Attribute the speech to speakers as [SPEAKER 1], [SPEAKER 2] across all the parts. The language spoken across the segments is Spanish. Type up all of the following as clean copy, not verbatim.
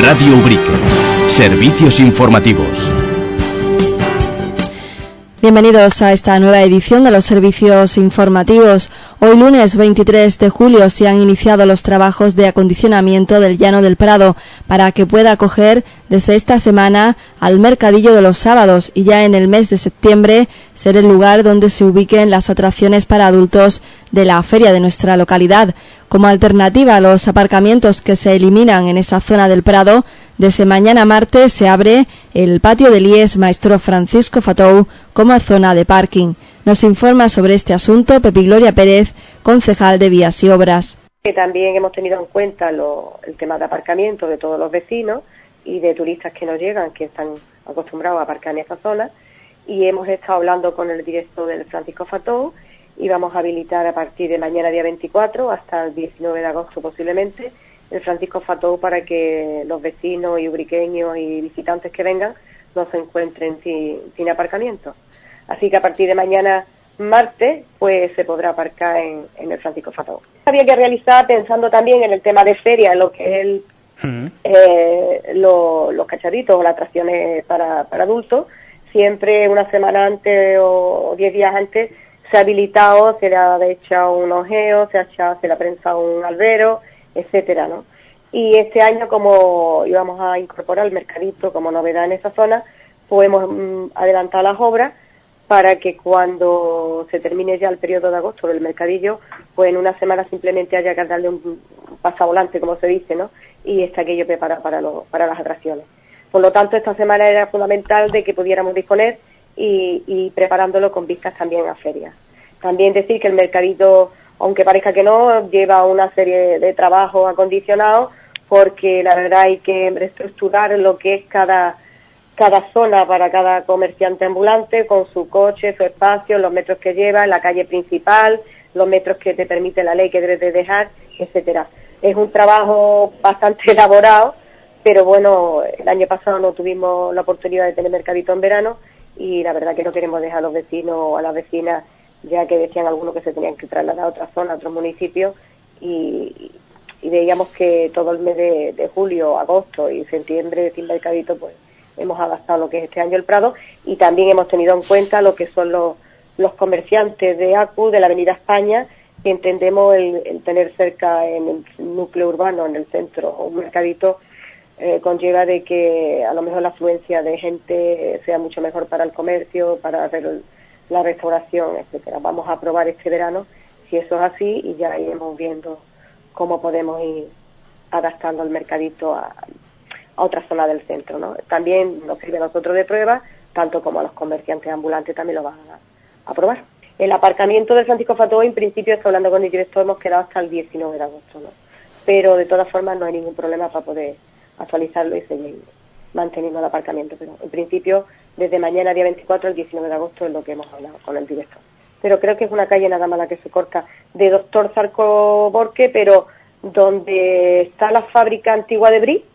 [SPEAKER 1] Radio Ubrique. Servicios informativos.
[SPEAKER 2] Bienvenidos a esta nueva edición de los servicios informativos. Hoy lunes 23 de julio se han iniciado los trabajos de acondicionamiento del Llano del Prado para que pueda acoger desde esta semana al mercadillo de los sábados y ya en el mes de septiembre ser el lugar donde se ubiquen las atracciones para adultos de la feria de nuestra localidad. Como alternativa a los aparcamientos que se eliminan en esa zona del Prado, desde mañana martes se abre el patio del IES Maestro Francisco Fatou como zona de parking. Nos informa sobre este asunto Pepi Gloria Pérez, concejal de Vías y Obras.
[SPEAKER 3] También hemos tenido en cuenta el tema de aparcamiento de todos los vecinos y de turistas que nos llegan, que están acostumbrados a aparcar en esta zona, y hemos estado hablando con el director del Francisco Fatou y vamos a habilitar a partir de mañana día 24 hasta el 19 de agosto posiblemente el Francisco Fatou para que los vecinos y ubriqueños y visitantes que vengan no se encuentren sin aparcamiento. Así que a partir de mañana martes pues se podrá aparcar en el Francisco Fatou. Había que realizar pensando también en el tema de feria, en lo que es los cacharritos o las atracciones para adultos. Siempre una semana antes o 10 días antes se ha habilitado, se le ha echado un ojeo, se le ha prensado un albero, etcétera, ¿no? Y este año, como íbamos a incorporar el mercadito como novedad en esa zona, pues hemos adelantado las obras para que cuando se termine ya el periodo de agosto del mercadillo, pues en una semana simplemente haya que darle un pasavolante, como se dice, ¿no? Y está aquello preparado para las atracciones. Por lo tanto, esta semana era fundamental de que pudiéramos disponer y preparándolo con vistas también a ferias. También decir que el mercadito, aunque parezca que no, lleva una serie de trabajos acondicionados, porque la verdad hay que reestructurar lo que es cada zona para cada comerciante ambulante, con su coche, su espacio, los metros que lleva, la calle principal, los metros que te permite la ley que debes de dejar, etcétera. Es un trabajo bastante elaborado, pero bueno, el año pasado no tuvimos la oportunidad de tener mercadito en verano y la verdad que no queremos dejar a los vecinos o a las vecinas, ya que decían algunos que se tenían que trasladar a otra zona, a otros municipios, y veíamos que todo el mes de julio, agosto y septiembre sin mercadito, pues hemos adaptado lo que es este año el Prado, y también hemos tenido en cuenta lo que son los comerciantes de ACU, de la Avenida España, que entendemos el tener cerca en el núcleo urbano, en el centro, un mercadito, conlleva de que a lo mejor la afluencia de gente sea mucho mejor para el comercio, para hacer la restauración, etcétera. Vamos a probar este verano si eso es así y ya iremos viendo cómo podemos ir adaptando el mercadito a otra zona del centro, ¿no? También nos sirve a nosotros de prueba, tanto como a los comerciantes ambulantes también lo van a probar. El aparcamiento del Francisco Fatou, en principio, estoy hablando con el director, hemos quedado hasta el 19 de agosto, ¿no? Pero de todas formas no hay ningún problema para poder actualizarlo y seguir manteniendo el aparcamiento, pero en principio desde mañana día 24 al 19 de agosto es lo que hemos hablado con el director. Pero creo que es una calle nada más la que se corta de Doctor Zarco Borque, pero donde está la fábrica antigua de Brie,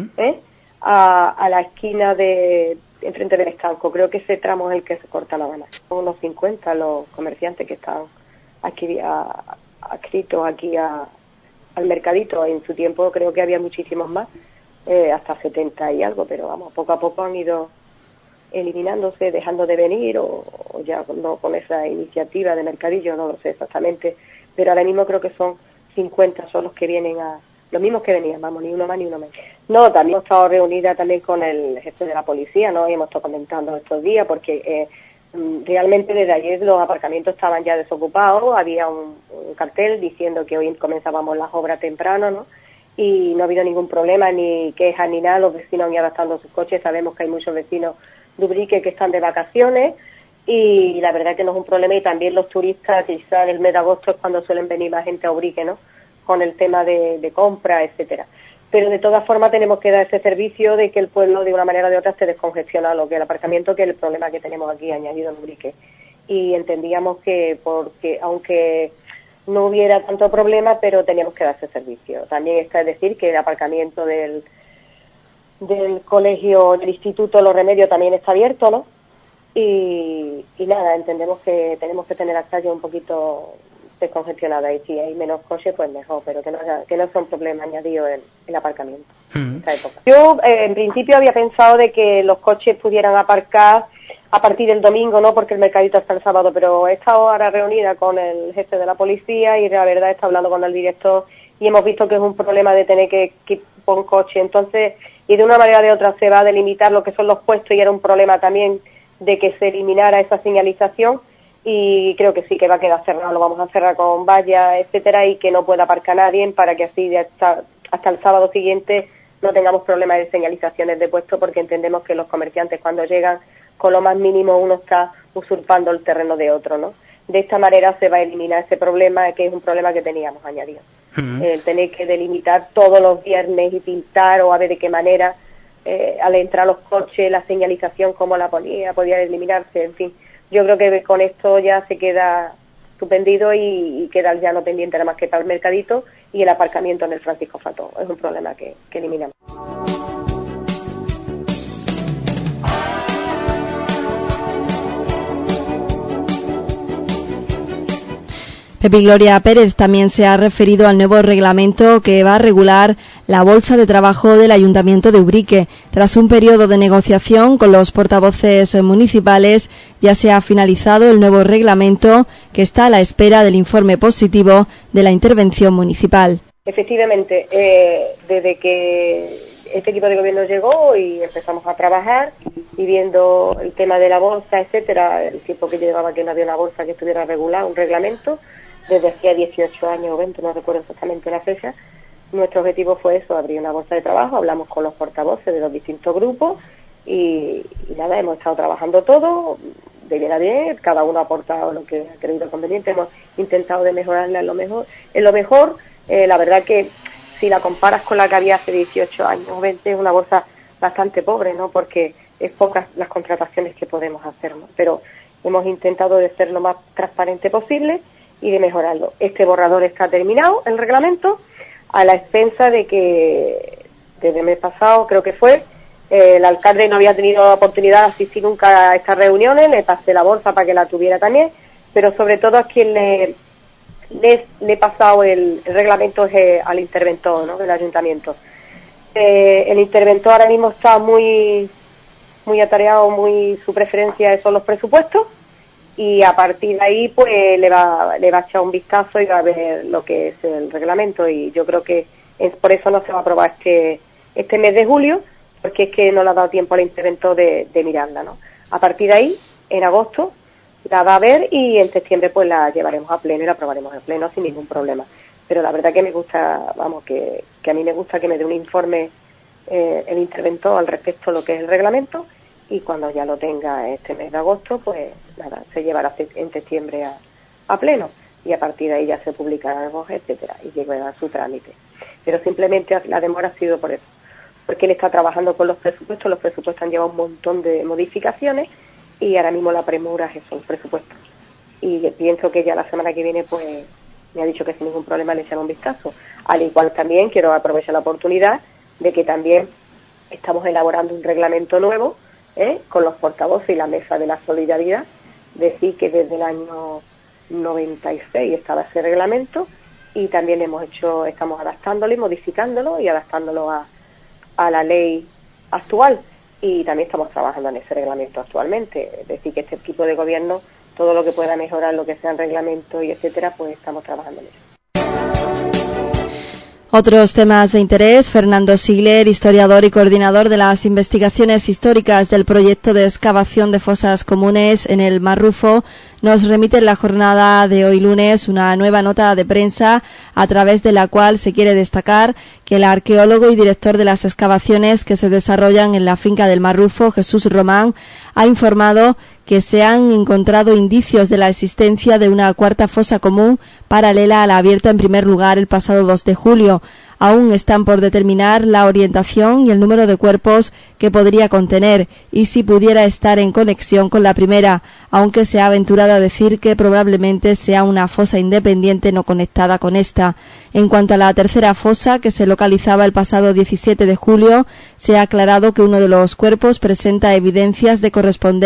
[SPEAKER 3] a la esquina enfrente del estanco. Creo que ese tramo es el que se corta La Habana. Son unos 50 los comerciantes que están aquí adscritos aquí al mercadito. En su tiempo creo que había muchísimos más, hasta 70 y algo, pero vamos, poco a poco han ido eliminándose, dejando de venir o ya no con esa iniciativa de mercadillo, no lo sé exactamente, pero ahora mismo creo que son 50 son los que vienen los mismos que venían, vamos, ni uno más ni uno menos. No, también hemos estado reunida también con el jefe de la policía, ¿no? Y hemos estado comentando estos días porque realmente desde ayer los aparcamientos estaban ya desocupados, había un cartel diciendo que hoy comenzábamos las obras temprano, ¿no? Y no ha habido ningún problema, ni quejas ni nada, los vecinos han ido adaptando sus coches, sabemos que hay muchos vecinos de Ubrique que están de vacaciones y la verdad que no es un problema, y también los turistas, quizás en el mes de agosto es cuando suelen venir más gente a Ubrique, ¿no? Con el tema de compra, etcétera. Pero de todas formas tenemos que dar ese servicio de que el pueblo de una manera o de otra se descongestiona lo que el aparcamiento, que es el problema que tenemos aquí añadido en Ubrique. Y entendíamos que porque aunque no hubiera tanto problema, pero teníamos que dar ese servicio. También está decir que el aparcamiento del colegio, del instituto Los Remedios también está abierto, ¿no? Y nada, entendemos que tenemos que tener las calles un poquito descongestionada, y si hay menos coches pues mejor, pero que no son problemas añadidos en el aparcamiento en esta época. Yo en principio había pensado de que los coches pudieran aparcar a partir del domingo, no porque el mercadito está el sábado, pero he estado ahora reunida con el jefe de la policía y la verdad está hablando con el director y hemos visto que es un problema de tener que poner coche, entonces, y de una manera o de otra se va a delimitar lo que son los puestos y era un problema también de que se eliminara esa señalización. Y creo que sí que va a quedar cerrado, lo vamos a cerrar con vallas, etcétera, y que no pueda aparcar nadie para que así hasta el sábado siguiente no tengamos problemas de señalizaciones de puesto, porque entendemos que los comerciantes cuando llegan con lo más mínimo uno está usurpando el terreno de otro, ¿no? De esta manera se va a eliminar ese problema, que es un problema que teníamos añadido. El tener que delimitar todos los viernes y pintar o a ver de qué manera al entrar los coches, la señalización, cómo la podía eliminarse, en fin. Yo creo que con esto ya se queda suspendido y queda ya no pendiente nada más que para el mercadito y el aparcamiento en el Francisco Fató. Es un problema que eliminamos.
[SPEAKER 2] Pepi Gloria Pérez también se ha referido al nuevo reglamento que va a regular la bolsa de trabajo del Ayuntamiento de Ubrique. Tras un periodo de negociación con los portavoces municipales, ya se ha finalizado el nuevo reglamento que está a la espera del informe positivo de la intervención municipal.
[SPEAKER 3] Efectivamente, desde que este equipo de gobierno llegó y empezamos a trabajar y viendo el tema de la bolsa, etcétera, el tiempo que llevaba que no había una bolsa que estuviera regulada, un reglamento, desde hacía 18 años o 20, no recuerdo exactamente la fecha, nuestro objetivo fue eso, abrir una bolsa de trabajo, hablamos con los portavoces de los distintos grupos y nada, hemos estado trabajando todo de bien a bien, cada uno ha aportado lo que ha creído conveniente, hemos intentado de mejorarla en lo mejor, la verdad que si la comparas con la que había hace 18 años o 20 es una bolsa bastante pobre, ¿no? Porque es pocas las contrataciones que podemos hacer, ¿no? Pero hemos intentado de ser lo más transparente posible y de mejorarlo. Este borrador está terminado, el reglamento, a la expensa de que desde el mes pasado, creo que fue, el alcalde no había tenido oportunidad de asistir nunca a estas reuniones, le pasé la bolsa para que la tuviera también, pero sobre todo a quien le he pasado el reglamento es al interventor, ¿no?, del ayuntamiento. El interventor ahora mismo está muy atareado, su preferencia son los presupuestos, y a partir de ahí pues le va a echar un vistazo y va a ver lo que es el reglamento, y yo creo que por eso no se va a aprobar este mes de julio, porque es que no le ha dado tiempo al interventor de mirarla, ¿no? A partir de ahí, en agosto, la va a ver y en septiembre pues la llevaremos a pleno y la aprobaremos en pleno sin ningún problema. Pero la verdad que me gusta, que a mí me gusta que me dé un informe el interventor al respecto de lo que es el reglamento, y cuando ya lo tenga este mes de agosto, pues nada, se llevará en septiembre a pleno y a partir de ahí ya se publicará el BOE, etcétera, y llegará a su trámite. Pero simplemente la demora ha sido por eso, porque él está trabajando con los presupuestos han llevado un montón de modificaciones y ahora mismo la premura es eso, los presupuestos. Y pienso que ya la semana que viene pues me ha dicho que sin ningún problema le echará un vistazo. Al igual también quiero aprovechar la oportunidad de que también estamos elaborando un reglamento nuevo con los portavoces y la mesa de la solidaridad. Decir que desde el año 96 estaba ese reglamento y también estamos adaptándolo y modificándolo y adaptándolo a la ley actual, y también estamos trabajando en ese reglamento actualmente. Es decir, que este equipo de gobierno, todo lo que pueda mejorar, lo que sea en reglamento y etcétera, pues estamos trabajando en eso.
[SPEAKER 2] Otros temas de interés. Fernando Sigler, historiador y coordinador de las investigaciones históricas del proyecto de excavación de fosas comunes en el Mar Rufo, nos remite en la jornada de hoy lunes una nueva nota de prensa a través de la cual se quiere destacar que el arqueólogo y director de las excavaciones que se desarrollan en la finca del Mar Rufo, Jesús Román, ha informado que se han encontrado indicios de la existencia de una cuarta fosa común paralela a la abierta en primer lugar el pasado 2 de julio. Aún están por determinar la orientación y el número de cuerpos que podría contener y si pudiera estar en conexión con la primera, aunque se ha aventurado a decir que probablemente sea una fosa independiente no conectada con esta. En cuanto a la tercera fosa, que se localizaba el pasado 17 de julio, se ha aclarado que uno de los cuerpos presenta evidencias de corresponder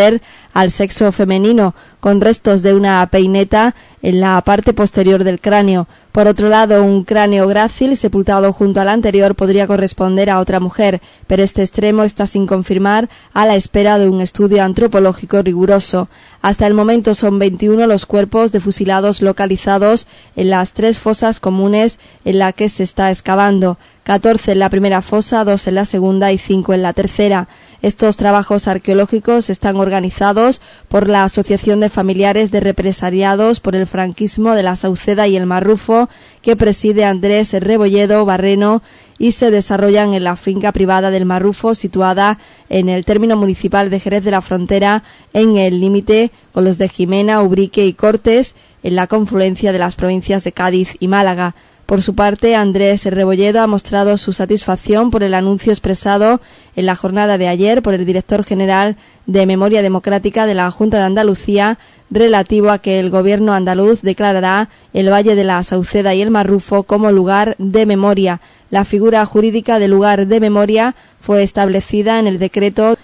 [SPEAKER 2] al sexo femenino, con restos de una peineta en la parte posterior del cráneo. Por otro lado, un cráneo grácil sepultado junto al anterior podría corresponder a otra mujer, pero este extremo está sin confirmar, a la espera de un estudio antropológico riguroso. Hasta el momento son 21 los cuerpos de fusilados localizados en las 3 fosas comunes en las que se está excavando, 14 en la primera fosa, 2 en la segunda y 5 en la tercera. Estos trabajos arqueológicos están organizados por la Asociación de Familiares de Represaliados por el Franquismo de la Sauceda y el Marrufo, que preside Andrés Rebolledo Barreno, y se desarrollan en la finca privada del Marrufo, situada en el término municipal de Jerez de la Frontera, en el límite con los de Jimena, Ubrique y Cortes, en la confluencia de las provincias de Cádiz y Málaga. Por su parte, Andrés Rebolledo ha mostrado su satisfacción por el anuncio expresado en la jornada de ayer por el director general de Memoria Democrática de la Junta de Andalucía, relativo a que el gobierno andaluz declarará el Valle de la Sauceda y el Marrufo como lugar de memoria. La figura jurídica de lugar de memoria fue establecida en el decreto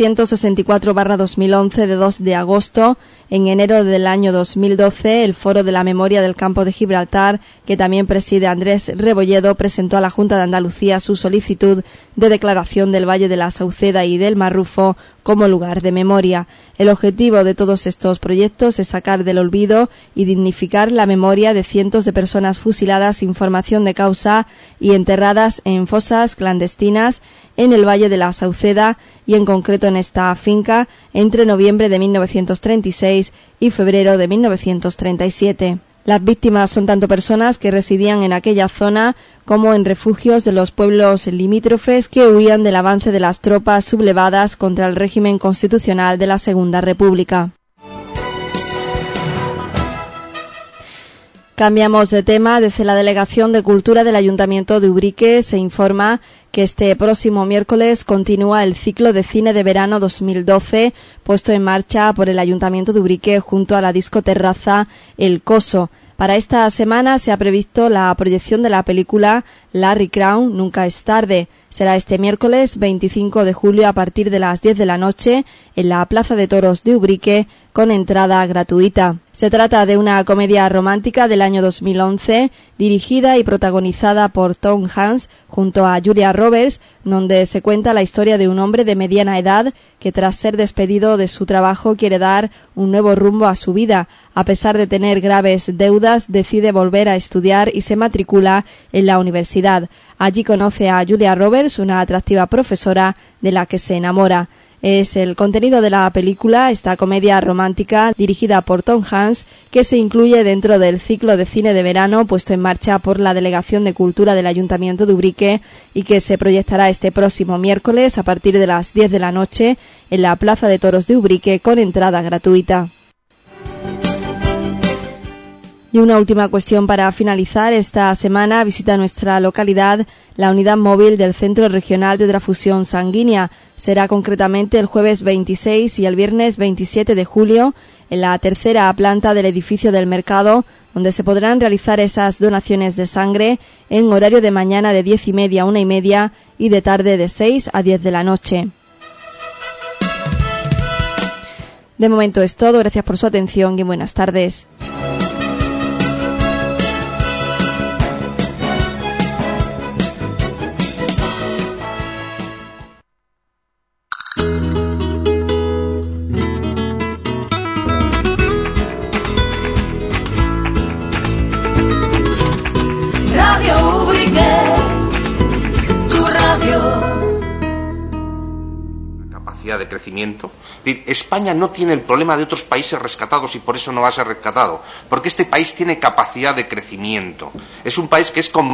[SPEAKER 2] 264/2011 de 2 de agosto. En enero del año 2012, el Foro de la Memoria del Campo de Gibraltar, que también preside Andrés Rebolledo, presentó a la Junta de Andalucía su solicitud de declaración del Valle de la Sauceda y del Marrufo como lugar de memoria. El objetivo de todos estos proyectos es sacar del olvido y dignificar la memoria de cientos de personas fusiladas sin formación de causa y enterradas en fosas clandestinas en el Valle de la Sauceda, y en concreto en esta finca, entre noviembre de 1936 y febrero de 1937. Las víctimas son tanto personas que residían en aquella zona como en refugios de los pueblos limítrofes que huían del avance de las tropas sublevadas contra el régimen constitucional de la Segunda República. Cambiamos de tema. Desde la Delegación de Cultura del Ayuntamiento de Ubrique se informa que este próximo miércoles continúa el ciclo de cine de verano 2012 puesto en marcha por el Ayuntamiento de Ubrique junto a la discoterraza El Coso. Para esta semana se ha previsto la proyección de la película Larry Crown, Nunca es tarde. Será este miércoles 25 de julio a partir de las 10 de la noche en la Plaza de Toros de Ubrique, con entrada gratuita. Se trata de una comedia romántica del año 2011, dirigida y protagonizada por Tom Hanks junto a Julia Roberts, donde se cuenta la historia de un hombre de mediana edad que, tras ser despedido de su trabajo, quiere dar un nuevo rumbo a su vida. A pesar de tener graves deudas, decide volver a estudiar y se matricula en la universidad. Allí conoce a Julia Roberts, una atractiva profesora de la que se enamora. Es el contenido de la película, esta comedia romántica dirigida por Tom Hanks, que se incluye dentro del ciclo de cine de verano puesto en marcha por la Delegación de Cultura del Ayuntamiento de Ubrique y que se proyectará este próximo miércoles a partir de las 10 de la noche en la Plaza de Toros de Ubrique, con entrada gratuita. Y una última cuestión para finalizar. Esta semana visita nuestra localidad la unidad móvil del Centro Regional de Transfusión Sanguínea. Será concretamente el jueves 26 y el viernes 27 de julio en la tercera planta del edificio del Mercado, donde se podrán realizar esas donaciones de sangre en horario de mañana de 10:30 a 1:30 y de tarde de 6 a 10 de la noche. De momento es todo. Gracias por su atención y buenas tardes.
[SPEAKER 4] De crecimiento. España no tiene el problema de otros países rescatados y por eso no va a ser rescatado, porque este país tiene capacidad de crecimiento. Es un país que es